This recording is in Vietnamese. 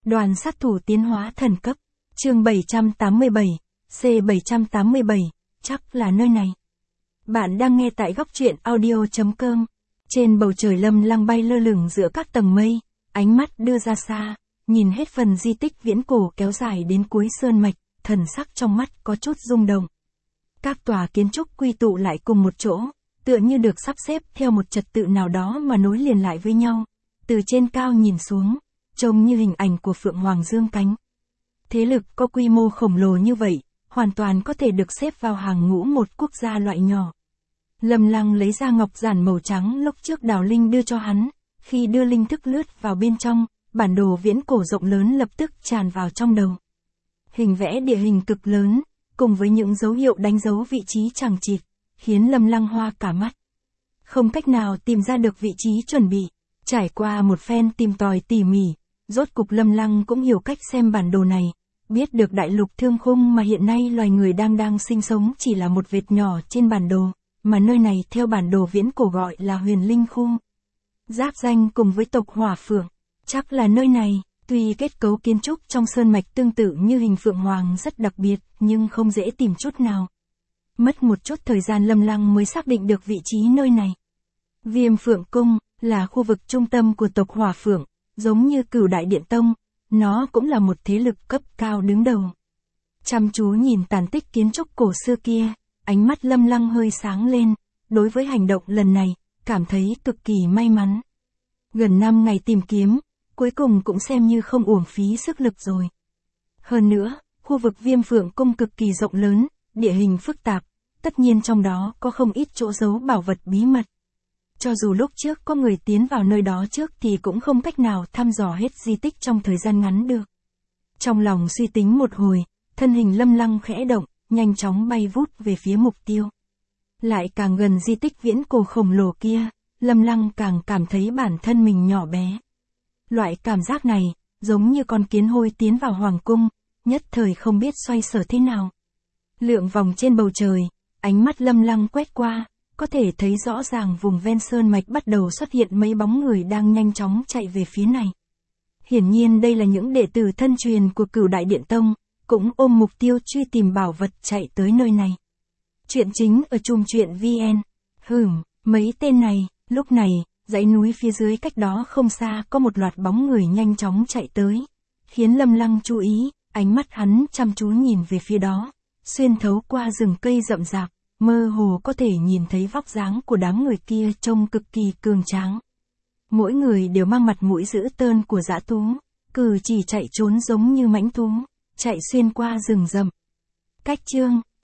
Đoàn sát thủ tiến hóa thần cấp. Chương 787, C787, chắc là nơi này. Bạn đang nghe tại góc truyện audio.com. Trên bầu trời Lâm Lăng bay lơ lửng giữa các tầng mây, ánh mắt đưa ra xa, nhìn hết phần di tích viễn cổ kéo dài đến cuối sơn mạch, thần sắc trong mắt có chút rung động. Các tòa kiến trúc quy tụ lại cùng một chỗ, tựa như được sắp xếp theo một trật tự nào đó mà nối liền lại với nhau. Từ trên cao nhìn xuống, trông như hình ảnh của Phượng Hoàng dương cánh. Thế lực có quy mô khổng lồ như vậy, hoàn toàn có thể được xếp vào hàng ngũ một quốc gia loại nhỏ. Lâm Lăng lấy ra ngọc giản màu trắng lúc trước Đào Linh đưa cho hắn, khi đưa linh thức lướt vào bên trong, bản đồ viễn cổ rộng lớn lập tức tràn vào trong đầu. Hình vẽ địa hình cực lớn, cùng với những dấu hiệu đánh dấu vị trí chằng chịt, khiến Lâm Lăng hoa cả mắt. Không cách nào tìm ra được vị trí chuẩn bị, trải qua một phen tìm tòi tỉ mỉ, rốt cục Lâm Lăng cũng hiểu cách xem bản đồ này, biết được đại lục Thương Khung mà hiện nay loài người đang sinh sống chỉ là một vệt nhỏ trên bản đồ, mà nơi này theo bản đồ viễn cổ gọi là Huyền Linh Khu. Giáp danh cùng với tộc Hỏa Phượng, chắc là nơi này, tuy kết cấu kiến trúc trong sơn mạch tương tự như hình Phượng Hoàng rất đặc biệt, nhưng không dễ tìm chút nào. Mất một chút thời gian Lâm Lăng mới xác định được vị trí nơi này. Viêm Phượng Cung là khu vực trung tâm của tộc Hỏa Phượng, giống như Cửu Đại Điện Tông, nó cũng là một thế lực cấp cao đứng đầu. Chăm chú nhìn tàn tích kiến trúc cổ xưa kia, ánh mắt Lâm Lăng hơi sáng lên, đối với hành động lần này, cảm thấy cực kỳ may mắn. Gần 5 ngày tìm kiếm, cuối cùng cũng xem như không uổng phí sức lực rồi. Hơn nữa, khu vực Viêm Phượng Cung cực kỳ rộng lớn, địa hình phức tạp, tất nhiên trong đó có không ít chỗ giấu bảo vật bí mật. Cho dù lúc trước có người tiến vào nơi đó trước thì cũng không cách nào thăm dò hết di tích trong thời gian ngắn được. Trong lòng suy tính một hồi, thân hình Lâm Lăng khẽ động, nhanh chóng bay vút về phía mục tiêu. Lại càng gần di tích viễn cổ khổng lồ kia, Lâm Lăng càng cảm thấy bản thân mình nhỏ bé. Loại cảm giác này, giống như con kiến hôi tiến vào hoàng cung, nhất thời không biết xoay sở thế nào. Lượn vòng trên bầu trời, ánh mắt Lâm Lăng quét qua, có thể thấy rõ ràng vùng ven sơn mạch bắt đầu xuất hiện mấy bóng người đang nhanh chóng chạy về phía này. Hiển nhiên đây là những đệ tử thân truyền của Cửu Đại Điện Tông, cũng ôm mục tiêu truy tìm bảo vật chạy tới nơi này. Chuyện chính ở Chum Chuyện VN. Mấy tên này, lúc này, dãy núi phía dưới cách đó không xa có một loạt bóng người nhanh chóng chạy tới, khiến Lâm Lăng chú ý, ánh mắt hắn chăm chú nhìn về phía đó, xuyên thấu qua rừng cây rậm rạp, mơ hồ có thể nhìn thấy vóc dáng của đám người kia trông cực kỳ cường tráng. Mỗi người đều mang mặt mũi dữ tợn của dã thú, cử chỉ chạy trốn giống như mãnh thú, chạy xuyên qua rừng rậm. Cách chương